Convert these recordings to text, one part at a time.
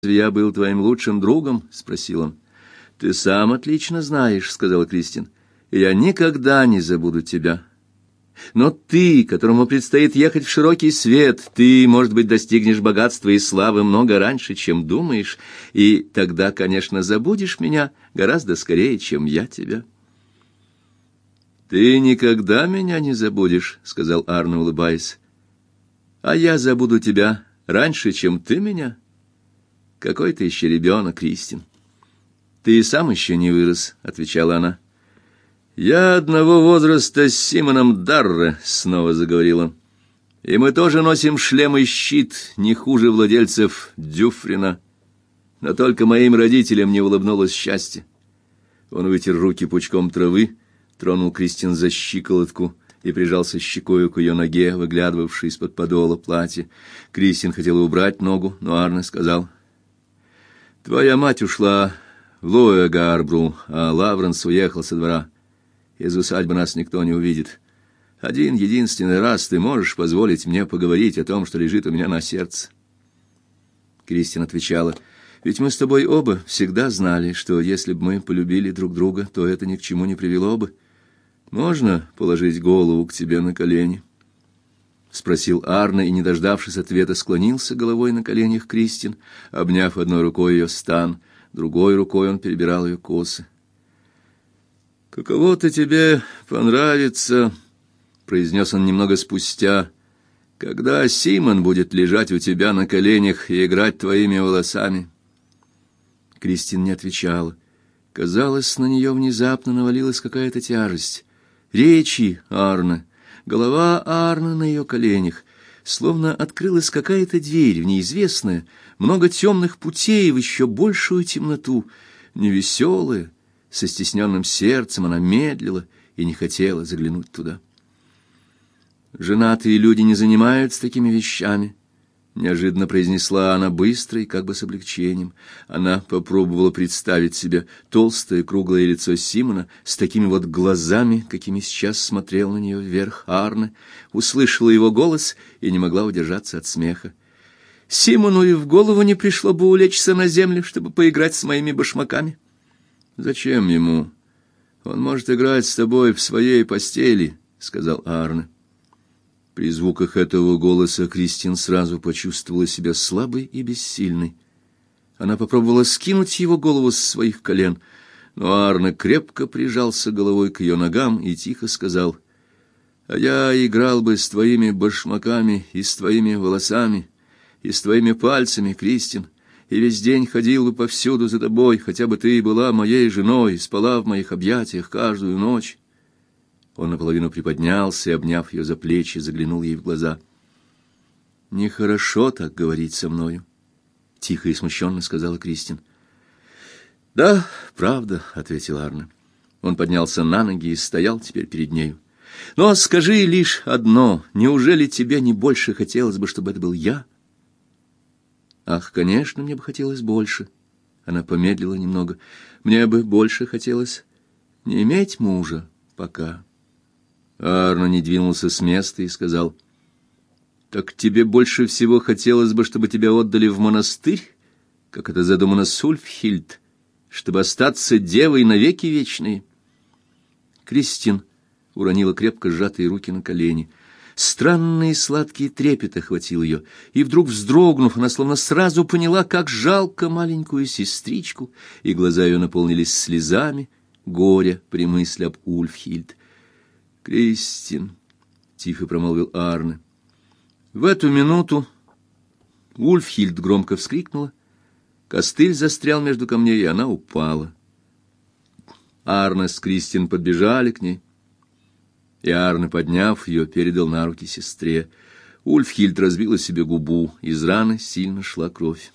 я был твоим лучшим другом?» — спросил он. «Ты сам отлично знаешь», — сказала Кристин. «И я никогда не забуду тебя. Но ты, которому предстоит ехать в широкий свет, ты, может быть, достигнешь богатства и славы много раньше, чем думаешь, и тогда, конечно, забудешь меня гораздо скорее, чем я тебя». «Ты никогда меня не забудешь», — сказал Арне, улыбаясь. «А я забуду тебя раньше, чем ты меня. Какой ты еще ребенок, Кристин». «Ты и сам еще не вырос», — отвечала она. «Я одного возраста с Симоном Дарре», — снова заговорил он. «И мы тоже носим шлем и щит, не хуже владельцев Дюфрина. Но только моим родителям не улыбнулось счастье». Он вытер руки пучком травы, тронул Кристин за щиколотку и прижался щекою к ее ноге, выглядывавшей из-под подола платья. Кристин хотела убрать ногу, но Арне сказал: «Твоя мать ушла в Луэгарбру, а Лавренс уехал со двора. Из усадьбы нас никто не увидит. Один единственный раз ты можешь позволить мне поговорить о том, что лежит у меня на сердце». Кристин отвечала: «Ведь мы с тобой оба всегда знали, что если бы мы полюбили друг друга, то это ни к чему не привело бы. Можно положить голову к тебе на колени?» — спросил Арне, и, не дождавшись ответа, склонился головой на коленях Кристин, обняв одной рукой ее стан, другой рукой он перебирал ее косы. «Каково-то тебе понравится», — произнес он немного спустя, — «когда Симон будет лежать у тебя на коленях и играть твоими волосами». Кристин не отвечала. Казалось, на нее внезапно навалилась какая-то тяжесть. Речи Арне, голова Арне на ее коленях, словно открылась какая-то дверь в неизвестное, много темных путей в еще большую темноту, невеселая. Со стесненным сердцем она медлила и не хотела заглянуть туда. «Женатые люди не занимаются такими вещами», — неожиданно произнесла она быстро и как бы с облегчением. Она попробовала представить себе толстое круглое лицо Симона с такими вот глазами, какими сейчас смотрел на нее вверх Арне, услышала его голос и не могла удержаться от смеха. «Симону и в голову не пришло бы улечься на землю, чтобы поиграть с моими башмаками». «Зачем ему? Он может играть с тобой в своей постели», — сказал Арне. При звуках этого голоса Кристин сразу почувствовала себя слабой и бессильной. Она попробовала скинуть его голову с своих колен, но Арне крепко прижался головой к ее ногам и тихо сказал: «А я играл бы с твоими башмаками и с твоими волосами, и с твоими пальцами, Кристин, и весь день ходил бы повсюду за тобой, хотя бы ты и была моей женой, и спала в моих объятиях каждую ночь». Он наполовину приподнялся и, обняв ее за плечи, заглянул ей в глаза. «Нехорошо так говорить со мною», — тихо и смущенно сказала Кристин. «Да, правда», — ответил Арне. Он поднялся на ноги и стоял теперь перед нею. «Но скажи лишь одно: неужели тебе не больше хотелось бы, чтобы это был я?» «Ах, конечно, мне бы хотелось больше». Она помедлила немного. «Мне бы больше хотелось не иметь мужа пока». Арне не двинулся с места и сказал: «Так тебе больше всего хотелось бы, чтобы тебя отдали в монастырь, как это задумано с Ульфхильд, чтобы остаться девой навеки вечные?» Кристин уронила крепко сжатые руки на колени. Странный сладкий трепет охватил ее, и вдруг, вздрогнув, она словно сразу поняла, как жалко маленькую сестричку, и глаза ее наполнились слезами горя при мысли об Ульфхильд. «Кристин», — тихо промолвил Арне. В эту минуту Ульфхильд громко вскрикнула, костыль застрял между камней, и она упала. Арне с Кристин подбежали к ней, и Арне, подняв ее, передал на руки сестре. Ульфхильд разбила себе губу, из раны сильно шла кровь.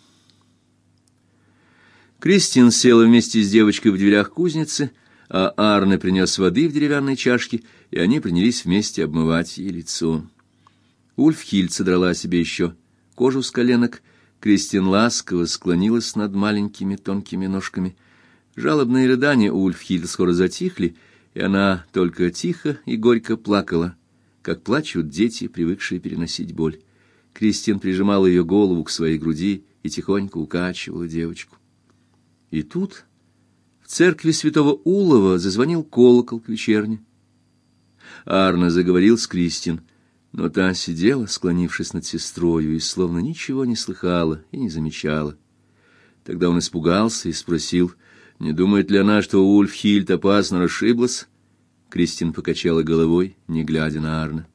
Кристин села вместе с девочкой в дверях кузницы, а Арне принес воды в деревянной чашке, и они принялись вместе обмывать ей лицо. Ульфхильд содрала себе еще кожу с коленок. Кристин ласково склонилась над маленькими тонкими ножками. Жалобные рыдания Ульфхильд скоро затихли, и она только тихо и горько плакала, как плачут дети, привыкшие переносить боль. Кристин прижимала ее голову к своей груди и тихонько укачивала девочку. И тут в церкви святого Улова зазвонил колокол к вечерне. Арне заговорил с Кристин, но та сидела, склонившись над сестрою, и словно ничего не слыхала и не замечала. Тогда он испугался и спросил, не думает ли она, что Ульфхильд опасно расшиблась. Кристин покачала головой, не глядя на Арне.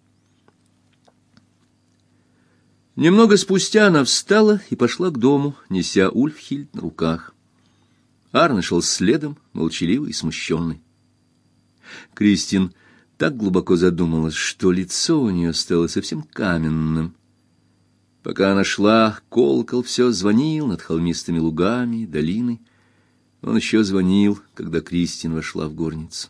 Немного спустя она встала и пошла к дому, неся Ульфхильд на руках. Арне шел следом, молчаливый и смущенный. Кристин так глубоко задумалась, что лицо у нее стало совсем каменным. Пока она шла, колокол все звонил над холмистыми лугами и долиной. Он еще звонил, когда Кристин вошла в горницу.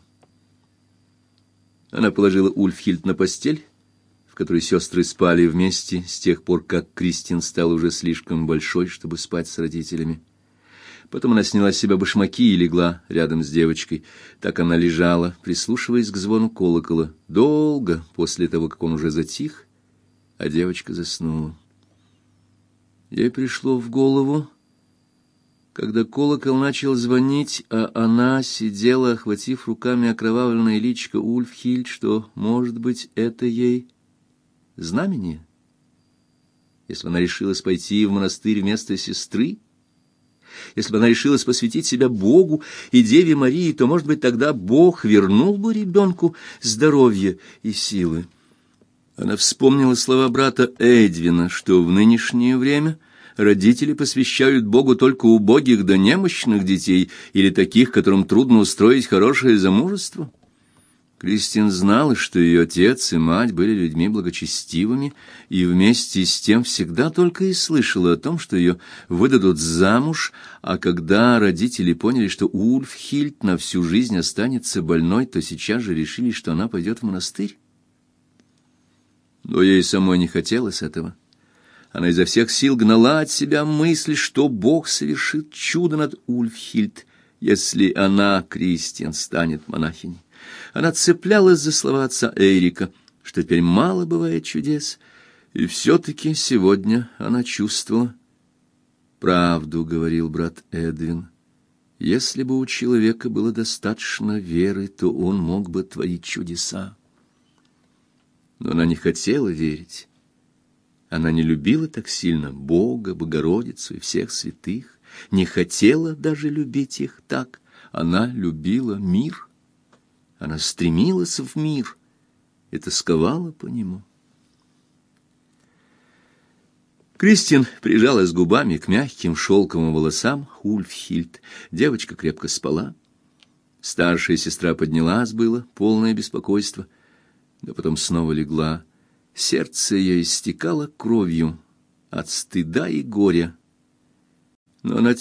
Она положила Ульфхильд на постель, в которой сестры спали вместе с тех пор, как Кристин стала уже слишком большой, чтобы спать с родителями. Потом она сняла с себя башмаки и легла рядом с девочкой. Так она лежала, прислушиваясь к звону колокола, долго после того, как он уже затих, а девочка заснула. Ей пришло в голову, когда колокол начал звонить, а она сидела, охватив руками окровавленное личико Ульфхильд, что, может быть, это ей знамение? Если она решилась пойти в монастырь вместо сестры, если бы она решилась посвятить себя Богу и Деве Марии, то, может быть, тогда Бог вернул бы ребенку здоровье и силы. Она вспомнила слова брата Эдвина, что в нынешнее время родители посвящают Богу только убогих да немощных детей или таких, которым трудно устроить хорошее замужество. Кристин знала, что ее отец и мать были людьми благочестивыми, и вместе с тем всегда только и слышала о том, что ее выдадут замуж, а когда родители поняли, что Ульфхильд на всю жизнь останется больной, то сейчас же решили, что она пойдет в монастырь. Но ей самой не хотелось этого. Она изо всех сил гнала от себя мысль, что Бог совершит чудо над Ульфхильд, если она, Кристин, станет монахиней. Она цеплялась за слова отца Эрика, что теперь мало бывает чудес, и все-таки сегодня она чувствовала. Правду говорил брат Эдвин. Если бы у человека было достаточно веры, то он мог бы творить чудеса. Но она не хотела верить. Она не любила так сильно Бога, Богородицу и всех святых, не хотела даже любить их так. Она любила мир. Она стремилась в мир и тосковала по нему. Кристин прижалась губами к мягким шелковым волосам Ульфхильд. Девочка крепко спала. Старшая сестра поднялась было, полное беспокойство, но потом снова легла. Сердце ее истекало кровью от стыда и горя. Но она